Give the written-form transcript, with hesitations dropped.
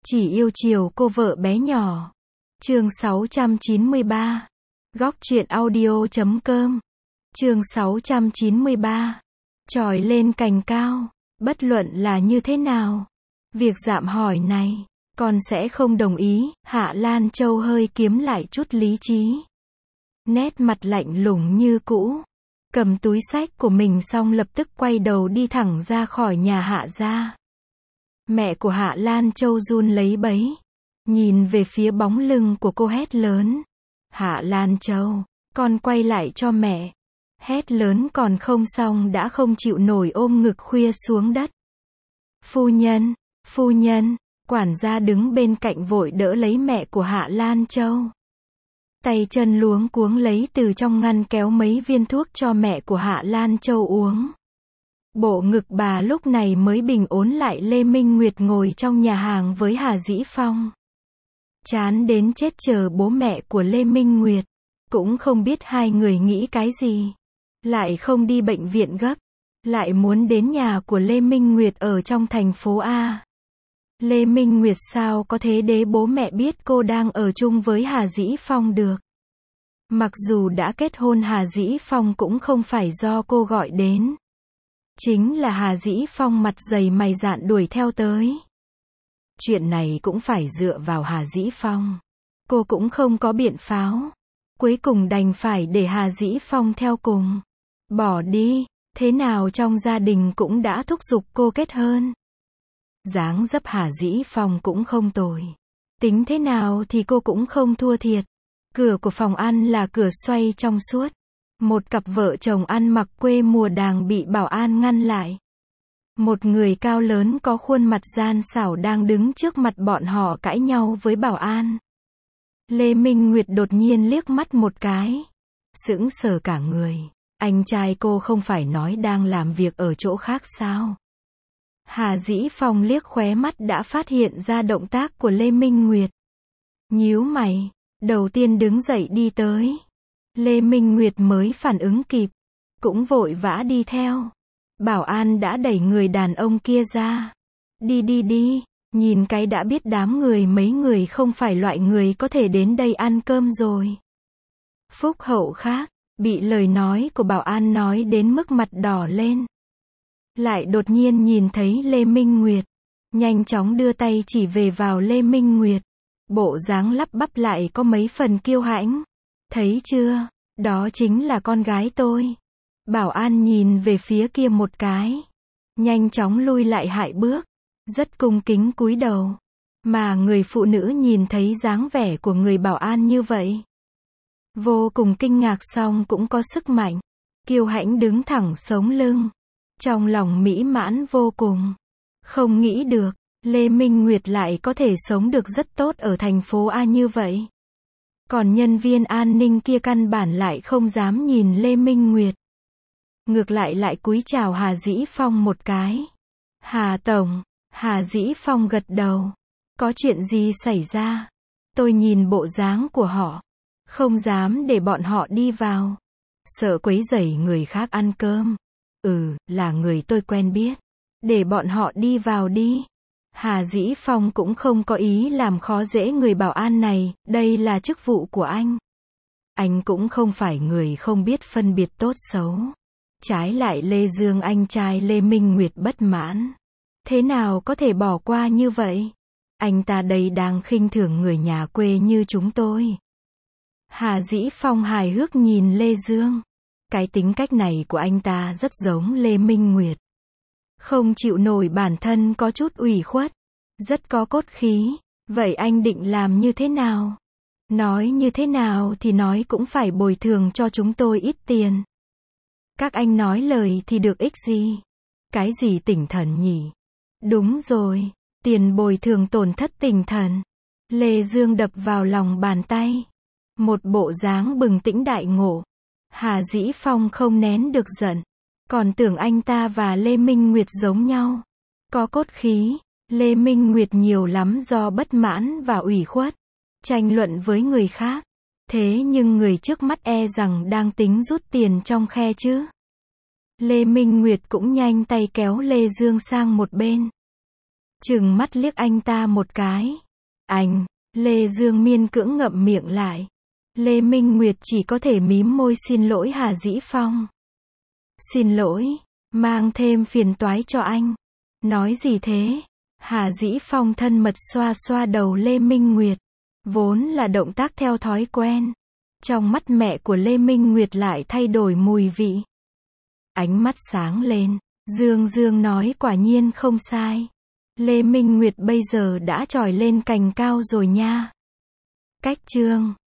Chỉ yêu chiều cô vợ bé nhỏ. Chương 693. Góc truyện audio.com. Chương 693. Trồi lên cành cao. Bất luận là như thế nào, việc dạm hỏi này, con sẽ không đồng ý. Hạ Lan Châu hơi kiếm lại chút lý trí. Nét mặt lạnh lùng như cũ. Cầm túi xách của mình xong lập tức quay đầu đi thẳng ra khỏi nhà Hạ gia. Mẹ của Hạ Lan Châu run lấy bấy. Nhìn về phía bóng lưng của cô hét lớn. Hạ Lan Châu, con quay lại cho mẹ. Hét lớn còn không xong đã không chịu nổi ôm ngực khuya xuống đất. Phu nhân, quản gia đứng bên cạnh vội đỡ lấy mẹ của Hạ Lan Châu. Tay chân luống cuống lấy từ trong ngăn kéo mấy viên thuốc cho mẹ của Hạ Lan Châu uống. Bộ ngực bà lúc này mới bình ổn lại. Lê Minh Nguyệt ngồi trong nhà hàng với Hà Dĩ Phong. Chán đến chết chờ bố mẹ của Lê Minh Nguyệt. Cũng không biết hai người nghĩ cái gì. Lại không đi bệnh viện gấp. Lại muốn đến nhà của Lê Minh Nguyệt ở trong thành phố A. Lê Minh Nguyệt sao có thế để bố mẹ biết cô đang ở chung với Hà Dĩ Phong được. Mặc dù đã kết hôn Hà Dĩ Phong cũng không phải do cô gọi đến. Chính là Hà Dĩ Phong mặt dày mày dạn đuổi theo tới. Chuyện này cũng phải dựa vào Hà Dĩ Phong. Cô cũng không có biện pháo. Cuối cùng đành phải để Hà Dĩ Phong theo cùng. Bỏ đi, thế nào trong gia đình cũng đã thúc giục cô kết hôn. Dáng dấp Hà Dĩ Phong cũng không tồi. Tính thế nào thì cô cũng không thua thiệt. Cửa của phòng ăn là cửa xoay trong suốt. Một cặp vợ chồng ăn mặc quê mùa đang bị bảo an ngăn lại. Một người cao lớn có khuôn mặt gian xảo đang đứng trước mặt bọn họ cãi nhau với bảo an. Lê Minh Nguyệt đột nhiên liếc mắt một cái. Sững sờ cả người. Anh trai cô không phải nói đang làm việc ở chỗ khác sao? Hà Dĩ Phong liếc khóe mắt đã phát hiện ra động tác của Lê Minh Nguyệt. Nhíu mày, đầu tiên đứng dậy đi tới. Lê Minh Nguyệt mới phản ứng kịp, cũng vội vã đi theo. Bảo an đã đẩy người đàn ông kia ra. Đi, nhìn cái đã biết đám người mấy người không phải loại người có thể đến đây ăn cơm rồi. Phúc Hậu khác, bị lời nói của bảo an nói đến mức mặt đỏ lên. Lại đột nhiên nhìn thấy Lê Minh Nguyệt. Nhanh chóng đưa tay chỉ về vào Lê Minh Nguyệt. Bộ dáng lắp bắp lại có mấy phần kiêu hãnh. Thấy chưa, đó chính là con gái tôi. Bảo an nhìn về phía kia một cái. Nhanh chóng lui lại 2 bước. Rất cung kính cúi đầu. Mà người phụ nữ nhìn thấy dáng vẻ của người bảo an như vậy. Vô cùng kinh ngạc song cũng có sức mạnh. Kiêu hãnh đứng thẳng sống lưng. Trong lòng mỹ mãn vô cùng. Không nghĩ được, Lê Minh Nguyệt lại có thể sống được rất tốt ở thành phố A như vậy. Còn nhân viên an ninh kia căn bản lại không dám nhìn Lê Minh Nguyệt. Ngược lại cúi chào Hà Dĩ Phong một cái. Hà Tổng, Hà Dĩ Phong gật đầu. Có chuyện gì xảy ra? Tôi nhìn bộ dáng của họ. Không dám để bọn họ đi vào. Sợ quấy rầy người khác ăn cơm. Là người tôi quen biết. Để bọn họ đi vào đi. Hà Dĩ Phong cũng không có ý làm khó dễ người bảo an này, đây là chức vụ của anh. Anh cũng không phải người không biết phân biệt tốt xấu. Trái lại Lê Dương anh trai Lê Minh Nguyệt bất mãn. Thế nào có thể bỏ qua như vậy? Anh ta đây đang khinh thường người nhà quê như chúng tôi. Hà Dĩ Phong hài hước nhìn Lê Dương. Cái tính cách này của anh ta rất giống Lê Minh Nguyệt. Không chịu nổi bản thân có chút ủy khuất. Rất có cốt khí. Vậy anh định làm như thế nào? Nói như thế nào thì nói cũng phải bồi thường cho chúng tôi ít tiền. Các anh nói lời thì được ích gì? Cái gì tinh thần nhỉ? Đúng rồi, tiền bồi thường tổn thất tinh thần. Lê Dương đập vào lòng bàn tay. Một bộ dáng bừng tỉnh đại ngộ. Hà Dĩ Phong không nén được giận. Còn tưởng anh ta và Lê Minh Nguyệt giống nhau. Có cốt khí. Lê Minh Nguyệt nhiều lắm do bất mãn và ủy khuất. Tranh luận với người khác. Thế nhưng người trước mắt e rằng đang tính rút tiền trong khe chứ. Lê Minh Nguyệt cũng nhanh tay kéo Lê Dương sang một bên. Trừng mắt liếc anh ta một cái. Anh, Lê Dương miên cưỡng ngậm miệng lại. Lê Minh Nguyệt chỉ có thể mím môi xin lỗi Hà Dĩ Phong. Xin lỗi, mang thêm phiền toái cho anh. Nói gì thế? Hà Dĩ Phong thân mật xoa xoa đầu Lê Minh Nguyệt. Vốn là động tác theo thói quen. Trong mắt mẹ của Lê Minh Nguyệt lại thay đổi mùi vị. Ánh mắt sáng lên. Dương Dương nói quả nhiên không sai. Lê Minh Nguyệt bây giờ đã trỏi lên cành cao rồi nha. Cách chương